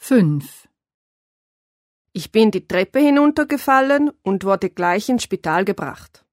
5. Ich bin die Treppe hinuntergefallen und wurde gleich ins Spital gebracht.